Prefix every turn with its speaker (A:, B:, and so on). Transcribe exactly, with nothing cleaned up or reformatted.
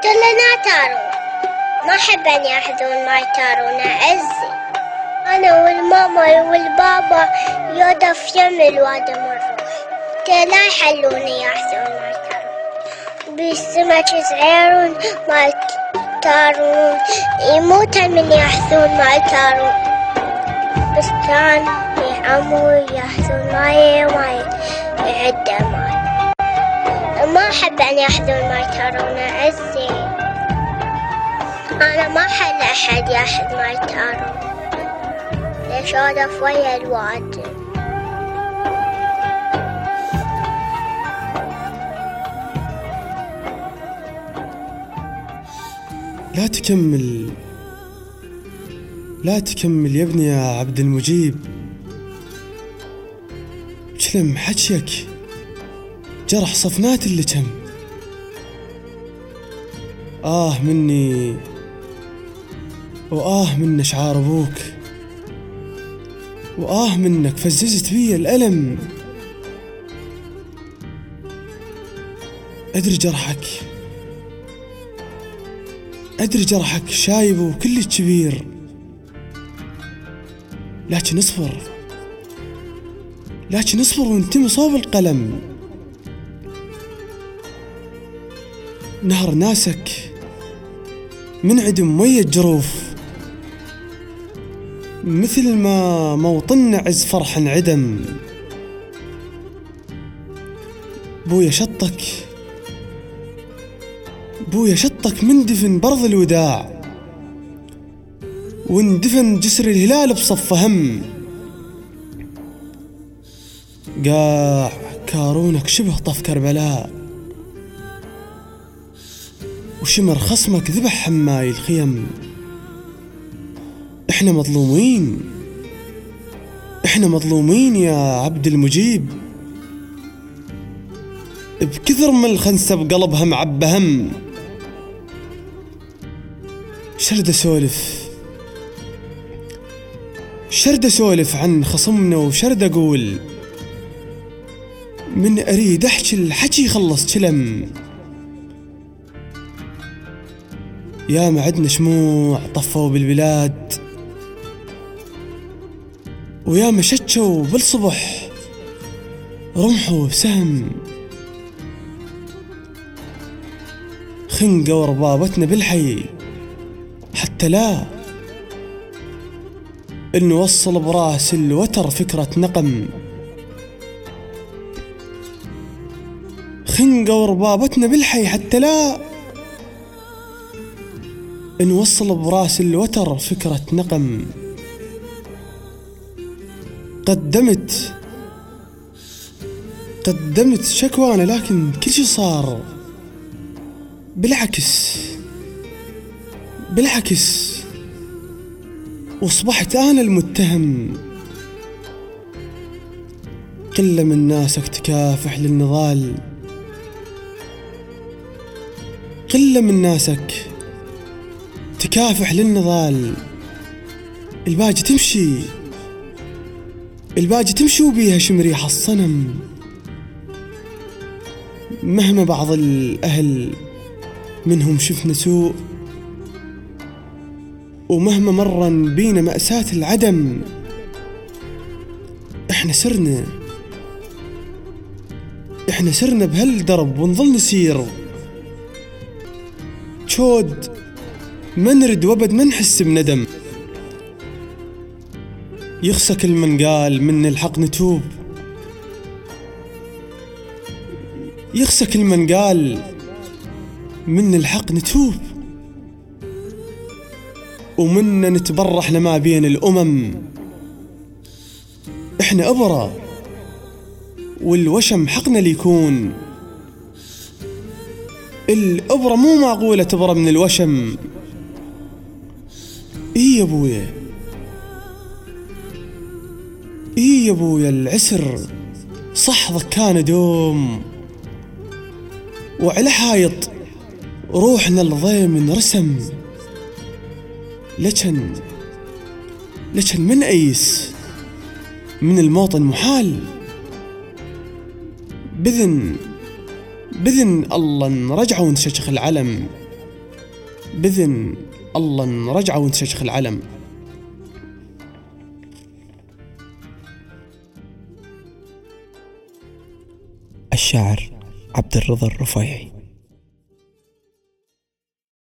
A: كلنا تارون، ما أحب أن يأخذون معي تارون أعزي. أنا والماما والبابا يودا في يم الوادي مرة لا يحلوني يأخذون معي تارون. بالسمك صغيرون معي تارون يموتن من يأخذون معي تارون، بس كان يعموا يأخذون معي معي يعدى معي. ما أحب أن يأخذون معي تارون عزي. أنا ما أحل أحد يأخذ معي تارون، ليش أوقف ويا الوادي.
B: لا تكمل لا تكمل يا ابني يا عبد المجيب، كلم حجيك جرح صفنات اللي كم. آه مني وآه من أشعار أبوك، وآه منك فززت بي الألم. أدري جرحك أدري جرحك شايب وكل كبير، لكن اصبر لكن اصبر وانتمي صوب القلم. نهر ناسك من عدم مية جروف، مثل ما موطن عز فرح عدم. بويا شطك بويا شطك من دفن برض الوداع، واندفن جسر الهلال بصف هم. قاع كارونك شبه طف كربلاء، وشمر خصمك ذبح حماي الخيم. احنا مظلومين احنا مظلومين يا عبد المجيب، بكثر من الخنسة بقلبها معبى هم. شرد اسولف شرد اسولف عن خصمنا، وشرد اقول من اريد احكي الحكي خلص كلم. يا ما عدنا شموع طفوا بالبلاد، ويا ما شتشوا بالصبح رمحوا بسهم. خنقة وربابتنا بالحي حتى لا نوصل براس الوتر فكرة نقم. خنقة وربابتنا بالحي حتى لا نوصل براس الوتر فكرة نقم. قدمت قدمت شكوانا، لكن كل شي صار بالعكس بالعكس واصبحت انا المتهم. قلة من ناسك تكافح للنضال، قلة من ناسك تكافح للنضال. الباجي تمشي الباجي تمشي وبيها شمريح الصنم. مهما بعض الأهل منهم شفنا سوء، ومهما مرن بينا مأساة العدم، احنا سرنا احنا سرنا بهالدرب ونظل نسير. شود ما نرد وابد ما نحس بندم. يخسى كل من قال من الحق نتوب، يخسى كل من قال من الحق نتوب، ومنا نتبرح لما بين الأمم. احنا أبرة والوشم حقنا ليكون. الأبرة مو معقولة تبرى من الوشم. ايه يا ابويا ايه يا ابويا العسر صح ضكان دوم، وعلى حايط روحنا الضيم رسم. لكن لكن من أيس من الموطن محال. بذن بذن الله نرجع ونششخ العلم. بإذن الله نرجعه ونستشخ العلم.
C: الشاعر عبد الرضا الرفيعي.